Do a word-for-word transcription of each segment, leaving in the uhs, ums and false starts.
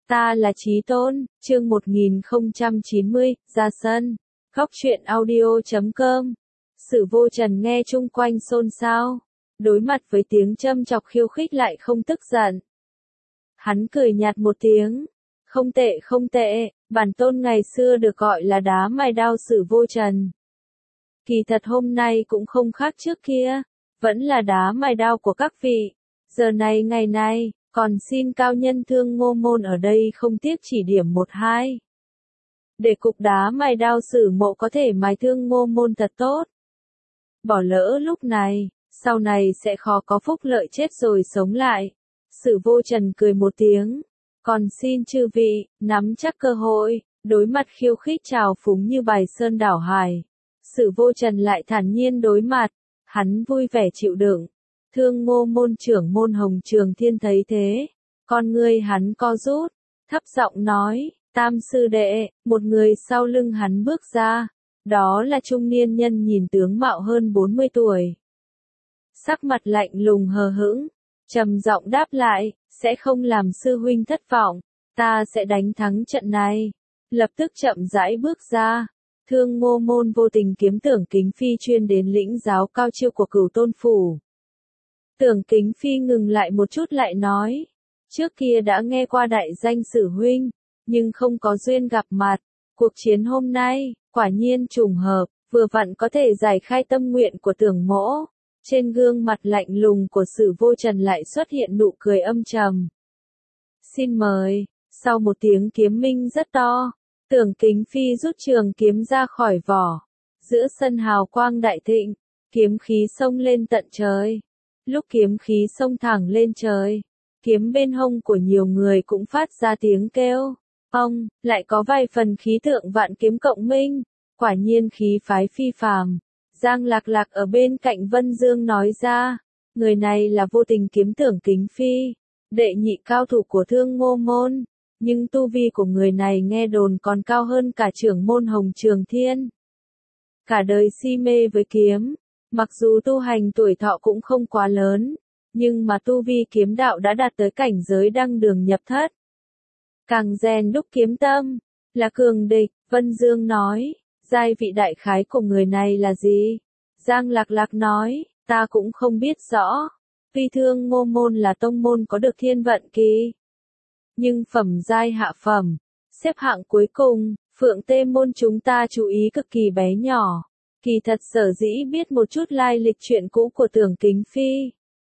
Ta là Chí Tôn, chương một nghìn không trăm chín mươi, ra sân. Góc truyện audio chấm com. Sử Vô Trần nghe chung quanh xôn xao, đối mặt với tiếng châm chọc khiêu khích lại không tức giận. Hắn cười nhạt một tiếng, không tệ không tệ, bản tôn ngày xưa được gọi là đá mài đao Sử Vô Trần. Kỳ thật hôm nay cũng không khác trước kia, vẫn là đá mài đao của các vị. Giờ này ngày nay, còn xin cao nhân Thương Ngô Môn ở đây không tiếc chỉ điểm một hai. Để cục đá mài đao Sử Mộ có thể mài Thương Ngô Môn thật tốt. Bỏ lỡ lúc này, sau này sẽ khó có phúc lợi chết rồi sống lại. Sử Vô Trần cười một tiếng, còn xin chư vị, nắm chắc cơ hội, đối mặt khiêu khích trào phúng như bài sơn đảo hải. Sử Vô Trần lại thản nhiên đối mặt, hắn vui vẻ chịu đựng. Thương Ngô Môn trưởng môn Hồng Trường Thiên thấy thế, con ngươi hắn co rút, thấp giọng nói, Tam sư đệ, một người sau lưng hắn bước ra, đó là trung niên nhân nhìn tướng mạo hơn bốn mươi tuổi. Sắc mặt lạnh lùng hờ hững, trầm giọng đáp lại, sẽ không làm sư huynh thất vọng, ta sẽ đánh thắng trận này. Lập tức chậm rãi bước ra, Thương Ngô Môn vô tình kiếm Tưởng Kính Phi chuyên đến lĩnh giáo cao chiêu của Cửu Tôn Phủ. Tưởng Kính Phi ngừng lại một chút lại nói, trước kia đã nghe qua đại danh Sử huynh, nhưng không có duyên gặp mặt, cuộc chiến hôm nay, quả nhiên trùng hợp, vừa vặn có thể giải khai tâm nguyện của Tưởng mỗ. Trên gương mặt lạnh lùng của Sử Vô Trần lại xuất hiện nụ cười âm trầm. Xin mời, sau một tiếng kiếm minh rất to, Tưởng Kính Phi rút trường kiếm ra khỏi vỏ, giữa sân hào quang đại thịnh, kiếm khí xông lên tận trời. Lúc kiếm khí xông thẳng lên trời, kiếm bên hông của nhiều người cũng phát ra tiếng kêu. Ông, lại có vài phần khí tượng vạn kiếm cộng minh, quả nhiên khí phái phi phàm. Giang Lạc Lạc ở bên cạnh Vân Dương nói ra, người này là vô tình kiếm Tưởng Kính Phi, đệ nhị cao thủ của Thương Ngô Môn, nhưng tu vi của người này nghe đồn còn cao hơn cả trưởng môn Hồng Trường Thiên. Cả đời si mê với kiếm. Mặc dù tu hành tuổi thọ cũng không quá lớn, nhưng mà tu vi kiếm đạo đã đạt tới cảnh giới đăng đường nhập thất. Càng rèn đúc kiếm tâm, là cường địch, Vân Dương nói, giai vị đại khái của người này là gì? Giang Lạc Lạc nói, ta cũng không biết rõ, tuy Thương Ngô Môn là tông môn có được thiên vận kỳ. Nhưng phẩm giai hạ phẩm, xếp hạng cuối cùng, Phượng Tê Môn chúng ta chú ý cực kỳ bé nhỏ. Kỳ thật sở dĩ biết một chút lai lịch chuyện cũ của Tưởng Kính Phi.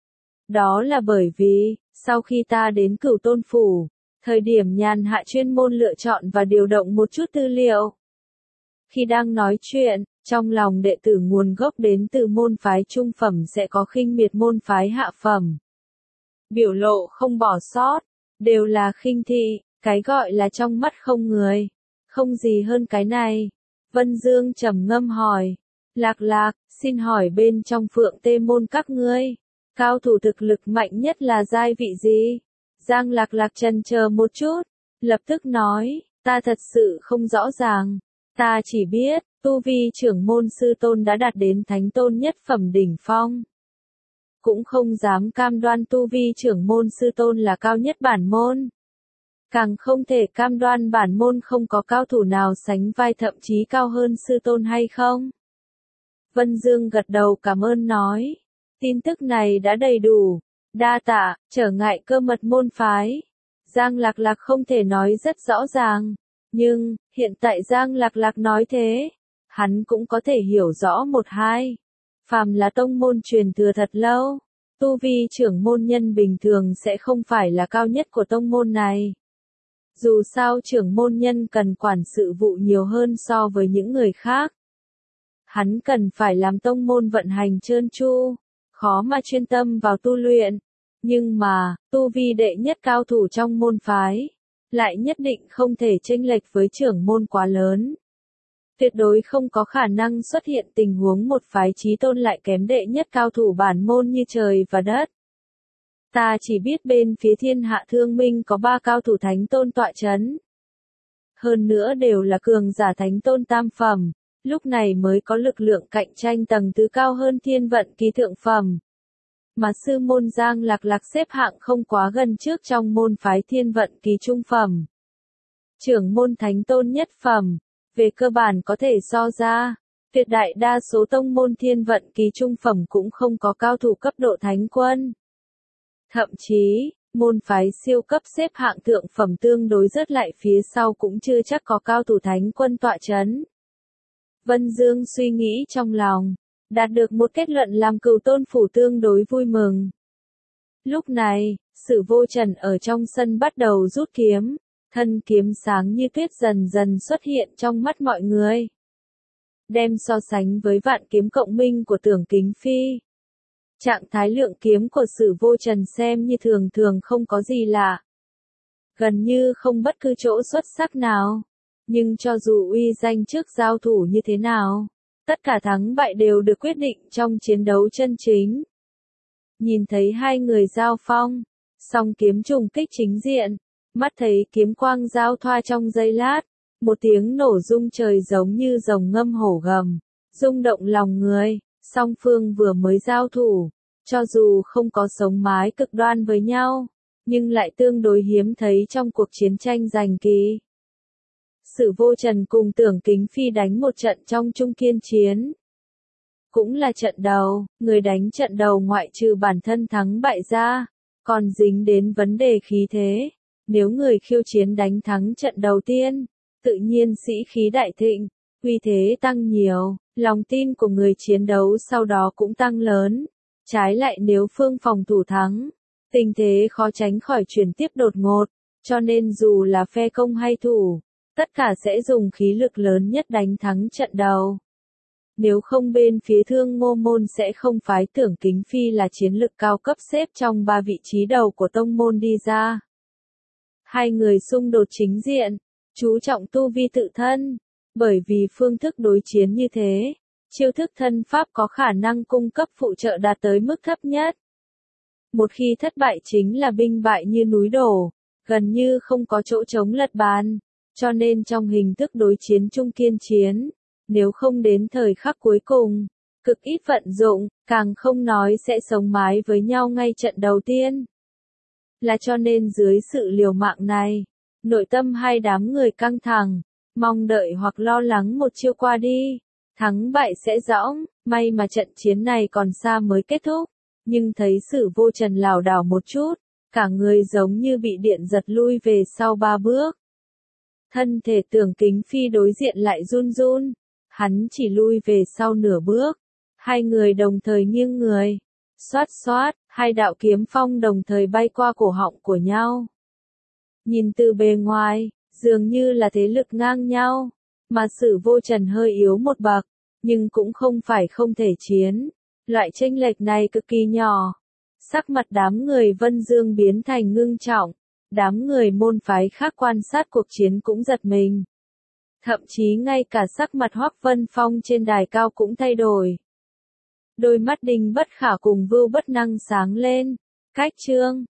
Đó là bởi vì, sau khi ta đến Cửu Tôn Phủ, thời điểm nhàn hạ chuyên môn lựa chọn và điều động một chút tư liệu. Khi đang nói chuyện, trong lòng đệ tử nguồn gốc đến từ môn phái trung phẩm sẽ có khinh miệt môn phái hạ phẩm. Biểu lộ không bỏ sót, đều là khinh thị, cái gọi là trong mắt không người. Không gì hơn cái này. Vân Dương trầm ngâm hỏi, Lạc Lạc, xin hỏi bên trong Phượng Tê Môn các ngươi, cao thủ thực lực mạnh nhất là giai vị gì? Giang Lạc Lạc chần chờ một chút, lập tức nói, ta thật sự không rõ ràng, ta chỉ biết, tu vi trưởng môn sư tôn đã đạt đến thánh tôn nhất phẩm đỉnh phong. Cũng không dám cam đoan tu vi trưởng môn sư tôn là cao nhất bản môn. Càng không thể cam đoan bản môn không có cao thủ nào sánh vai thậm chí cao hơn sư tôn hay không. Vân Dương gật đầu cảm ơn nói, tin tức này đã đầy đủ, đa tạ, trở ngại cơ mật môn phái. Giang Lạc Lạc không thể nói rất rõ ràng, nhưng, hiện tại Giang Lạc Lạc nói thế, hắn cũng có thể hiểu rõ một hai. Phàm là tông môn truyền thừa thật lâu, tu vi trưởng môn nhân bình thường sẽ không phải là cao nhất của tông môn này. Dù sao trưởng môn nhân cần quản sự vụ nhiều hơn so với những người khác. Hắn cần phải làm tông môn vận hành trơn tru, khó mà chuyên tâm vào tu luyện. Nhưng mà, tu vi đệ nhất cao thủ trong môn phái, lại nhất định không thể chênh lệch với trưởng môn quá lớn. Tuyệt đối không có khả năng xuất hiện tình huống một phái chí tôn lại kém đệ nhất cao thủ bản môn như trời và đất. Ta chỉ biết bên phía Thiên Hạ Thương Minh có ba cao thủ thánh tôn tọa chấn. Hơn nữa đều là cường giả thánh tôn tam phẩm, lúc này mới có lực lượng cạnh tranh tầng thứ cao hơn thiên vận kỳ thượng phẩm. mà sư môn Giang Lạc Lạc xếp hạng không quá gần trước trong môn phái Thiên Vận Kỳ trung phẩm. Trưởng môn thánh tôn nhất phẩm, về cơ bản có thể so ra, tuyệt đại đa số tông môn Thiên Vận Kỳ trung phẩm cũng không có cao thủ cấp độ thánh quân. Thậm chí, môn phái siêu cấp xếp hạng thượng phẩm tương đối rớt lại phía sau cũng chưa chắc có cao thủ thánh quân tọa chấn. Vân Dương suy nghĩ trong lòng, đạt được một kết luận làm Cửu Tôn phủ tương đối vui mừng. Lúc này, Sử Vô Trần ở trong sân bắt đầu rút kiếm, thân kiếm sáng như tuyết dần dần xuất hiện trong mắt mọi người. Đem so sánh với vạn kiếm cộng minh của Tưởng Kính Phi. Trạng thái lượng kiếm của Sử Vô Trần xem như thường thường không có gì lạ. Gần như không bất cứ chỗ xuất sắc nào. Nhưng cho dù uy danh trước giao thủ như thế nào, tất cả thắng bại đều được quyết định trong chiến đấu chân chính. Nhìn thấy hai người giao phong, song kiếm trùng kích chính diện, mắt thấy kiếm quang giao thoa trong giây lát, một tiếng nổ rung trời giống như rồng ngâm hổ gầm, rung động lòng người. Song phương vừa mới giao thủ, cho dù không có sống mái cực đoan với nhau, nhưng lại tương đối hiếm thấy trong cuộc chiến tranh giành kỳ. Sử Vô Trần cùng Tưởng Kính Phi đánh một trận trong trung kiên chiến. Cũng là trận đầu, người đánh trận đầu ngoại trừ bản thân thắng bại ra, còn dính đến vấn đề khí thế. Nếu người khiêu chiến đánh thắng trận đầu tiên, tự nhiên sĩ khí đại thịnh, uy thế tăng nhiều, lòng tin của người chiến đấu sau đó cũng tăng lớn. Trái lại nếu phương phòng thủ thắng, tình thế khó tránh khỏi chuyển tiếp đột ngột, cho nên dù là phe công hay thủ, tất cả sẽ dùng khí lực lớn nhất đánh thắng trận đầu. Nếu không bên phía Thương Ngô môn sẽ không phái Tưởng Kính Phi là chiến lực cao cấp xếp trong ba vị trí đầu của tông môn đi ra. Hai người xung đột chính diện, chú trọng tu vi tự thân, bởi vì phương thức đối chiến như thế, chiêu thức thân pháp có khả năng cung cấp phụ trợ đạt tới mức thấp nhất. Một khi thất bại chính là binh bại như núi đổ, gần như không có chỗ chống lật bàn, cho nên trong hình thức đối chiến trung kiên chiến, nếu không đến thời khắc cuối cùng, cực ít vận dụng, càng không nói sẽ sống mái với nhau ngay trận đầu tiên. Là cho nên dưới sự liều mạng này, nội tâm hai đám người căng thẳng, mong đợi hoặc lo lắng một chiêu qua đi, thắng bại sẽ rõ, may mà trận chiến này còn xa mới kết thúc, nhưng thấy Sử Vô Trần lảo đảo một chút, cả người giống như bị điện giật lui về sau ba bước. Thân thể Tưởng Kính Phi đối diện lại run run, hắn chỉ lui về sau nửa bước, hai người đồng thời nghiêng người, xoát xoát, hai đạo kiếm phong đồng thời bay qua cổ họng của nhau. Nhìn từ bề ngoài, dường như là thế lực ngang nhau, mà Sử Vô Trần hơi yếu một bậc, nhưng cũng không phải không thể chiến. Loại chênh lệch này cực kỳ nhỏ. Sắc mặt đám người Vân Dương biến thành ngưng trọng, đám người môn phái khác quan sát cuộc chiến cũng giật mình. Thậm chí ngay cả sắc mặt Hoắc Vân Phong trên đài cao cũng thay đổi. Đôi mắt Đinh Bất Khả cùng Vưu Bất Năng sáng lên. Cách chương